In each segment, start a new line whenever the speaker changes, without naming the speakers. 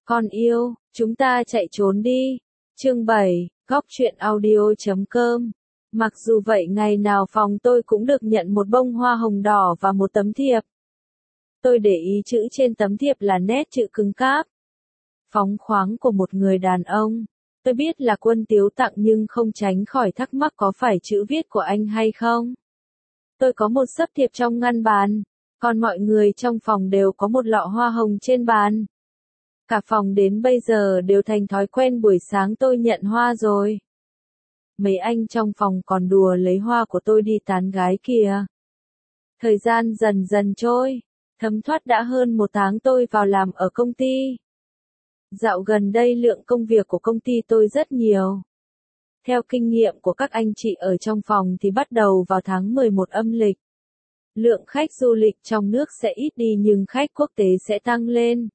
Con yêu, chúng ta chạy trốn đi. Chương 7, góc truyện audio.com. Mặc dù vậy ngày nào phòng tôi cũng được nhận một bông hoa hồng đỏ và một tấm thiệp. Tôi để ý chữ trên tấm thiệp là nét chữ cứng cáp, phóng khoáng của một người đàn ông. Tôi biết là Quân Tiếu tặng nhưng không tránh khỏi thắc mắc có phải chữ viết của anh hay không. Tôi có một xấp thiệp trong ngăn bàn, còn mọi người trong phòng đều có một lọ hoa hồng trên bàn. Cả phòng đến bây giờ đều thành thói quen buổi sáng tôi nhận hoa rồi. Mấy anh trong phòng còn đùa lấy hoa của tôi đi tán gái kìa. Thời gian dần dần trôi, thấm thoát đã hơn 1 tháng tôi vào làm ở công ty. Dạo gần đây lượng công việc của công ty tôi rất nhiều. Theo kinh nghiệm của các anh chị ở trong phòng thì bắt đầu vào tháng 11 âm lịch, lượng khách du lịch trong nước sẽ ít đi nhưng khách quốc tế sẽ tăng lên.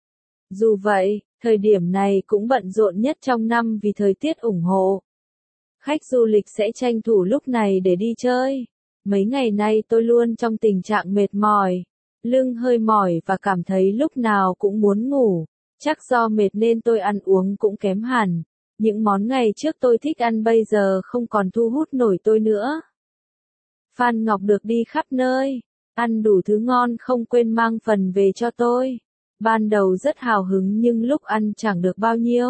Dù vậy, thời điểm này cũng bận rộn nhất trong năm vì thời tiết ủng hộ. Khách du lịch sẽ tranh thủ lúc này để đi chơi. Mấy ngày nay tôi luôn trong tình trạng mệt mỏi, lưng hơi mỏi và cảm thấy lúc nào cũng muốn ngủ. Chắc do mệt nên tôi ăn uống cũng kém hẳn. Những món ngày trước tôi thích ăn bây giờ không còn thu hút nổi tôi nữa. Phan Ngọc được đi khắp nơi, ăn đủ thứ ngon không quên mang phần về cho tôi. Ban đầu rất hào hứng nhưng lúc ăn chẳng được bao nhiêu.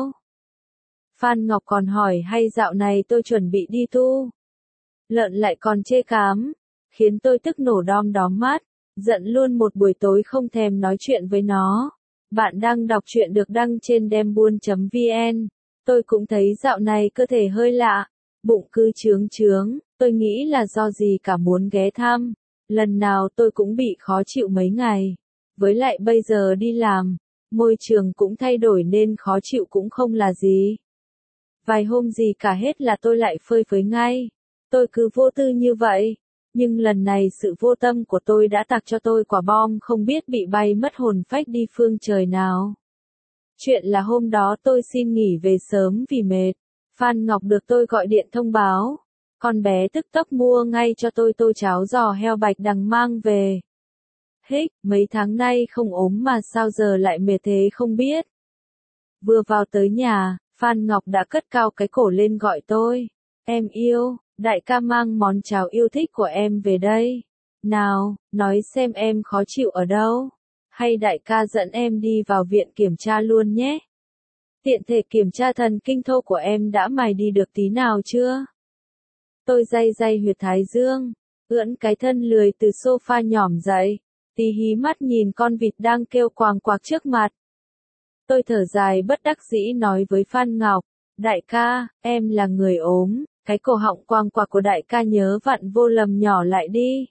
Phan Ngọc còn hỏi hay dạo này tôi chuẩn bị đi thu lợn lại còn chê cám, khiến tôi tức nổ đom đóm mắt, giận luôn một buổi tối không thèm nói chuyện với nó. Bạn đang đọc truyện được đăng trên dembuôn.vn. Tôi cũng thấy dạo này cơ thể hơi lạ, bụng cứ chướng chướng, tôi nghĩ là do gì cả muốn ghé thăm. Lần nào tôi cũng bị khó chịu mấy ngày. Với lại bây giờ đi làm, môi trường cũng thay đổi nên khó chịu cũng không là gì. Vài hôm gì cả hết là tôi lại phơi phới ngay. Tôi cứ vô tư như vậy. Nhưng lần này sự vô tâm của tôi đã tạc cho tôi quả bom không biết bị bay mất hồn phách đi phương trời nào. Chuyện là hôm đó tôi xin nghỉ về sớm vì mệt. Phan Ngọc được tôi gọi điện thông báo. Con bé tức tốc mua ngay cho tôi tô cháo giò heo bạch đằng mang về. Hích, mấy tháng nay không ốm mà sao giờ lại mệt thế không biết. Vừa vào tới nhà, Phan Ngọc đã cất cao cái cổ lên gọi tôi. Em yêu, đại ca mang món cháo yêu thích của em về đây. Nào, nói xem em khó chịu ở đâu. Hay đại ca dẫn em đi vào viện kiểm tra luôn nhé. Tiện thể kiểm tra thần kinh thô của em đã mài đi được tí nào chưa? Tôi day day huyệt thái dương, ưỡn cái thân lười từ sofa nhỏm dậy, tí hí mắt nhìn con vịt đang kêu quàng quạc trước mặt. Tôi thở dài bất đắc dĩ nói với Phan Ngọc, đại ca, em là người ốm, cái cổ họng quàng quạc của đại ca nhớ vặn vô lầm nhỏ lại đi.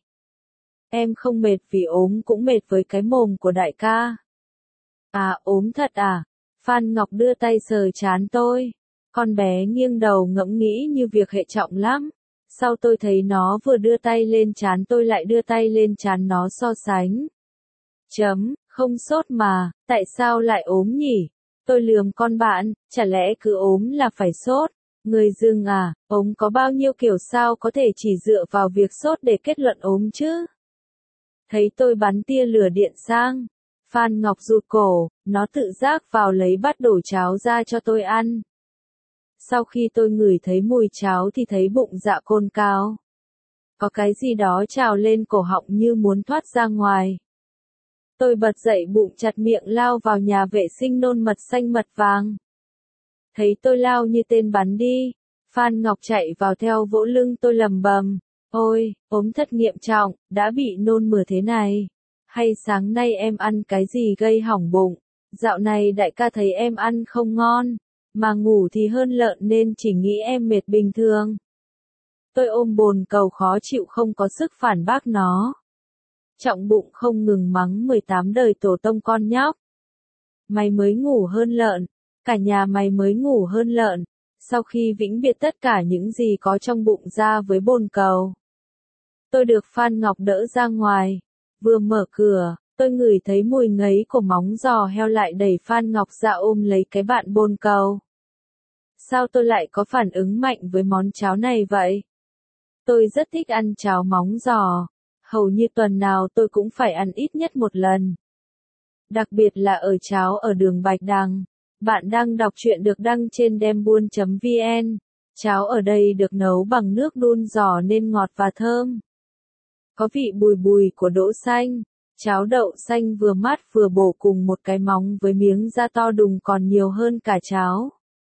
Em không mệt vì ốm cũng mệt với cái mồm của đại ca. À ốm thật à? Phan Ngọc đưa tay sờ trán tôi. Con bé nghiêng đầu ngẫm nghĩ như việc hệ trọng lắm. Sau tôi thấy nó vừa đưa tay lên trán tôi lại đưa tay lên trán nó so sánh. Không sốt mà, tại sao lại ốm nhỉ? Tôi lườm con bạn, chả lẽ cứ ốm là phải sốt? Người dưng à, ốm có bao nhiêu kiểu sao có thể chỉ dựa vào việc sốt để kết luận ốm chứ? Thấy tôi bắn tia lửa điện sang, Phan Ngọc rụt cổ, nó tự giác vào lấy bát đổ cháo ra cho tôi ăn. Sau khi tôi ngửi thấy mùi cháo thì thấy bụng dạ cồn cào. Có cái gì đó trào lên cổ họng như muốn thoát ra ngoài. Tôi bật dậy bụng chặt miệng lao vào nhà vệ sinh nôn mật xanh mật vàng. Thấy tôi lao như tên bắn đi, Phan Ngọc chạy vào theo vỗ lưng tôi lầm bầm. Ôi, ốm thật nghiêm trọng, đã bị nôn mửa thế này. Hay sáng nay em ăn cái gì gây hỏng bụng? Dạo này đại ca thấy em ăn không ngon, mà ngủ thì hơn lợn nên chỉ nghĩ em mệt bình thường. Tôi ôm bồn cầu khó chịu không có sức phản bác nó. Trọng bụng không ngừng mắng 18 đời tổ tông con nhóc. Mày mới ngủ hơn lợn, cả nhà mày mới ngủ hơn lợn. Sau khi vĩnh biệt tất cả những gì có trong bụng ra với bồn cầu, tôi được Phan Ngọc đỡ ra ngoài. Vừa mở cửa, tôi ngửi thấy mùi ngấy của móng giò heo lại đẩy Phan Ngọc ra ôm lấy cái bạn bồn cầu. Sao tôi lại có phản ứng mạnh với món cháo này vậy? Tôi rất thích ăn cháo móng giò. Hầu như tuần nào tôi cũng phải ăn ít nhất một lần. đặc biệt là ở cháo ở đường Bạch Đằng. Bạn đang đọc truyện được đăng trên dembuôn.vn. Cháo ở đây được nấu bằng nước đun giò nên ngọt và thơm. Có vị bùi bùi của đỗ xanh. Cháo đậu xanh vừa mát vừa bổ cùng một cái móng với miếng da to đùng còn nhiều hơn cả cháo.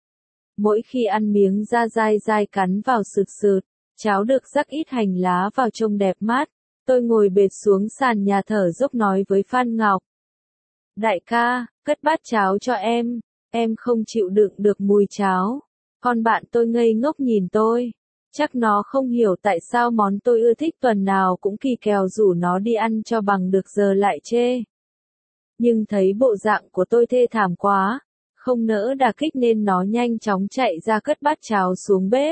Mỗi khi ăn miếng da dai dai cắn vào sượt sượt, cháo được rắc ít hành lá vào trông đẹp mắt. Tôi ngồi bệt xuống sàn nhà thở dốc nói với Phan Ngọc. Đại ca, cất bát cháo cho em không chịu đựng được mùi cháo. Con bạn tôi ngây ngốc nhìn tôi. Chắc nó không hiểu tại sao món tôi ưa thích tuần nào cũng kỳ kèo rủ nó đi ăn cho bằng được giờ lại chê. Nhưng thấy bộ dạng của tôi thê thảm quá, không nỡ đả kích nên nó nhanh chóng chạy ra cất bát cháo xuống bếp.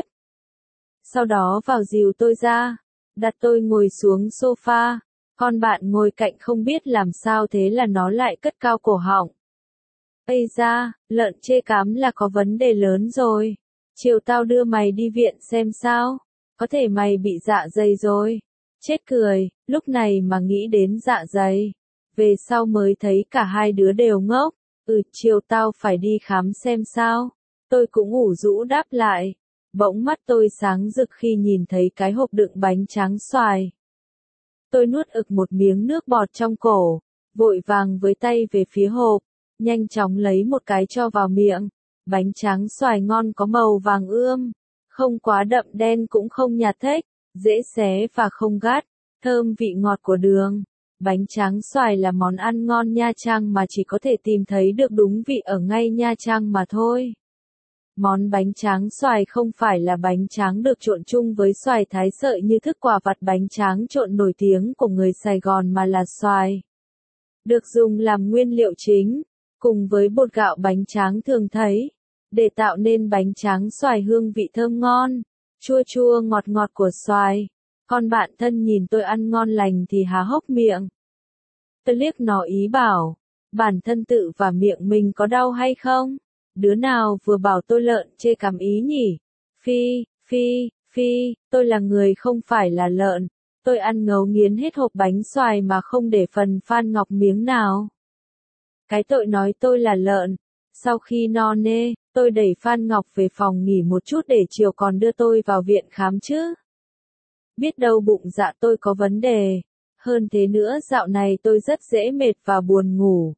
Sau đó vào dìu tôi ra, đặt tôi ngồi xuống sofa, con bạn ngồi cạnh không biết làm sao thế là nó lại cất cao cổ họng. Ây da, lợn chê cám là có vấn đề lớn rồi. Chiều tao đưa mày đi viện xem sao. Có thể mày bị dạ dày rồi. Chết cười, lúc này mà nghĩ đến dạ dày. Về sau mới thấy cả hai đứa đều ngốc. Chiều tao phải đi khám xem sao. Tôi cũng ủ rũ đáp lại. Bỗng mắt tôi sáng rực khi nhìn thấy cái hộp đựng bánh tráng xoài. Tôi nuốt ực một miếng nước bọt trong cổ, vội vàng với tay về phía hộp, nhanh chóng lấy một cái cho vào miệng. Bánh tráng xoài ngon có màu vàng ươm, không quá đậm đen cũng không nhạt thếch, dễ xé và không gắt, thơm vị ngọt của đường. Bánh tráng xoài là món ăn ngon Nha Trang mà chỉ có thể tìm thấy được đúng vị ở ngay Nha Trang mà thôi. Món bánh tráng xoài không phải là bánh tráng được trộn chung với xoài thái sợi như thức quà vặt bánh tráng trộn nổi tiếng của người Sài Gòn mà là xoài. Được dùng làm nguyên liệu chính, cùng với bột gạo bánh tráng thường thấy, để tạo nên bánh tráng xoài hương vị thơm ngon, chua chua ngọt ngọt của xoài. Con bạn thân nhìn tôi ăn ngon lành thì há hốc miệng. Tôi liếc nó ý bảo, bản thân tự và miệng mình có đau hay không? Đứa nào vừa bảo tôi lợn chê cắm ý nhỉ? Phi, tôi là người không phải là lợn. Tôi ăn ngấu nghiến hết hộp bánh xoài mà không để phần Phan Ngọc miếng nào. Cái tội nói tôi là lợn. Sau khi no nê, tôi đẩy Phan Ngọc về phòng nghỉ một chút để chiều còn đưa tôi vào viện khám chứ. Biết đâu bụng dạ tôi có vấn đề. Hơn thế nữa dạo này tôi rất dễ mệt và buồn ngủ.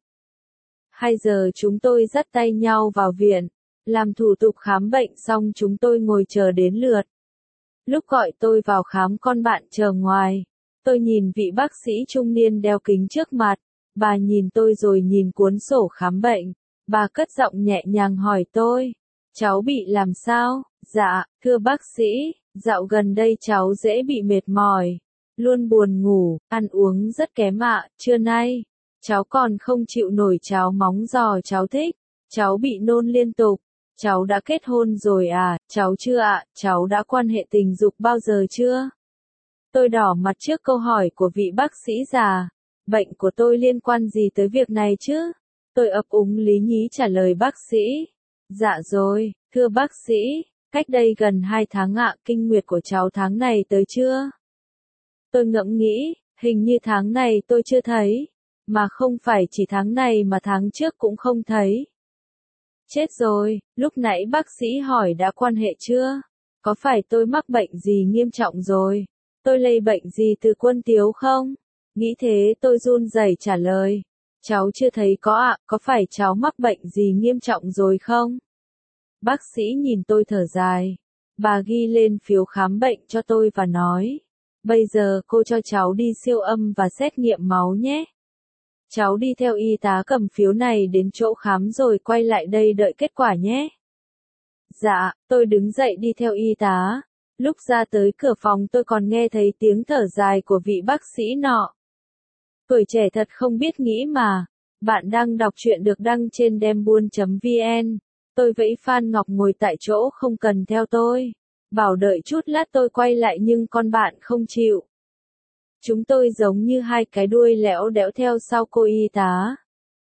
2 giờ chúng tôi dắt tay nhau vào viện, làm thủ tục khám bệnh xong chúng tôi ngồi chờ đến lượt. Lúc gọi tôi vào khám con bạn chờ ngoài, tôi nhìn vị bác sĩ trung niên đeo kính trước mặt, bà nhìn tôi rồi nhìn cuốn sổ khám bệnh, bà cất giọng nhẹ nhàng hỏi tôi, cháu bị làm sao? Dạ, thưa bác sĩ, dạo gần đây cháu dễ bị mệt mỏi, luôn buồn ngủ, ăn uống rất kém ạ, trưa nay. Cháu còn không chịu nổi cháo móng giò cháu thích, cháu bị nôn liên tục, cháu đã kết hôn rồi à, cháu chưa ạ, cháu đã quan hệ tình dục bao giờ chưa? Tôi đỏ mặt trước câu hỏi của vị bác sĩ già, bệnh của tôi liên quan gì tới việc này chứ? Tôi ấp úng lý nhí trả lời bác sĩ. Dạ rồi, thưa bác sĩ, cách đây gần 2 tháng ạ, kinh nguyệt của cháu tháng này tới chưa? Tôi ngẫm nghĩ, hình như tháng này tôi chưa thấy. Mà không phải chỉ tháng này mà tháng trước cũng không thấy. Chết rồi, lúc nãy bác sĩ hỏi đã quan hệ chưa? Có phải tôi mắc bệnh gì nghiêm trọng rồi? Tôi lây bệnh gì từ Quân Tiếu không? Nghĩ thế tôi run rẩy trả lời. Cháu chưa thấy có ạ, có phải cháu mắc bệnh gì nghiêm trọng rồi không? Bác sĩ nhìn tôi thở dài. Bà ghi lên phiếu khám bệnh cho tôi và nói. Bây giờ cô cho cháu đi siêu âm và xét nghiệm máu nhé. Cháu đi theo y tá cầm phiếu này đến chỗ khám rồi quay lại đây đợi kết quả nhé. Dạ, tôi đứng dậy đi theo y tá. Lúc ra tới cửa phòng tôi còn nghe thấy tiếng thở dài của vị bác sĩ nọ. Tuổi trẻ thật không biết nghĩ mà. Bạn đang đọc truyện được đăng trên dembuôn.vn. Tôi vẫy Phan Ngọc ngồi tại chỗ không cần theo tôi. Bảo đợi chút lát tôi quay lại nhưng con bạn không chịu. Chúng tôi giống như hai cái đuôi lẽo đẽo theo sau cô y tá.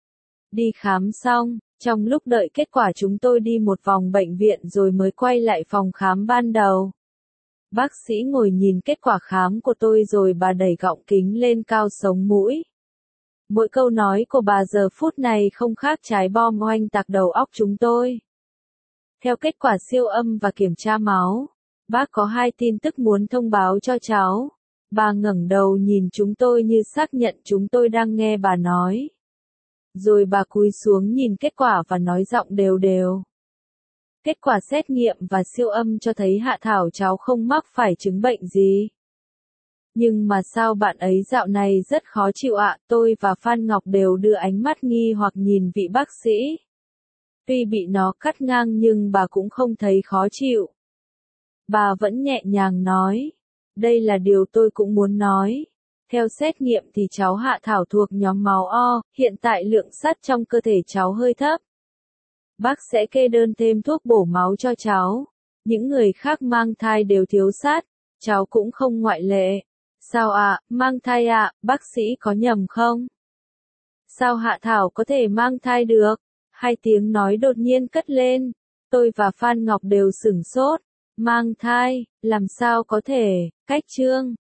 Đi khám xong, trong lúc đợi kết quả chúng tôi đi một vòng bệnh viện rồi mới quay lại phòng khám ban đầu. Bác sĩ ngồi nhìn kết quả khám của tôi rồi bà đẩy gọng kính lên cao sống mũi. Mỗi câu nói của bà giờ phút này không khác trái bom oanh tạc đầu óc chúng tôi. Theo kết quả siêu âm và kiểm tra máu, bác có 2 tin tức muốn thông báo cho cháu. Bà ngẩng đầu nhìn chúng tôi như xác nhận chúng tôi đang nghe bà nói. Rồi bà cúi xuống nhìn kết quả và nói giọng đều đều. Kết quả xét nghiệm và siêu âm cho thấy Hạ Thảo cháu không mắc phải chứng bệnh gì. Nhưng mà sao bạn ấy dạo này rất khó chịu ạ? Tôi và Phan Ngọc đều đưa ánh mắt nghi hoặc nhìn vị bác sĩ. Tuy bị nó cắt ngang nhưng bà cũng không thấy khó chịu. Bà vẫn nhẹ nhàng nói. Đây là điều tôi cũng muốn nói. Theo xét nghiệm thì cháu Hạ Thảo thuộc nhóm máu O, hiện tại lượng sắt trong cơ thể cháu hơi thấp. Bác sẽ kê đơn thêm thuốc bổ máu cho cháu. Những người khác mang thai đều thiếu sắt, cháu cũng không ngoại lệ. Sao ạ, mang thai ạ, bác sĩ có nhầm không? Sao Hạ Thảo có thể mang thai được? 2 tiếng nói đột nhiên cất lên. Tôi và Phan Ngọc đều sửng sốt. Mang thai, làm sao có thể, cách chương.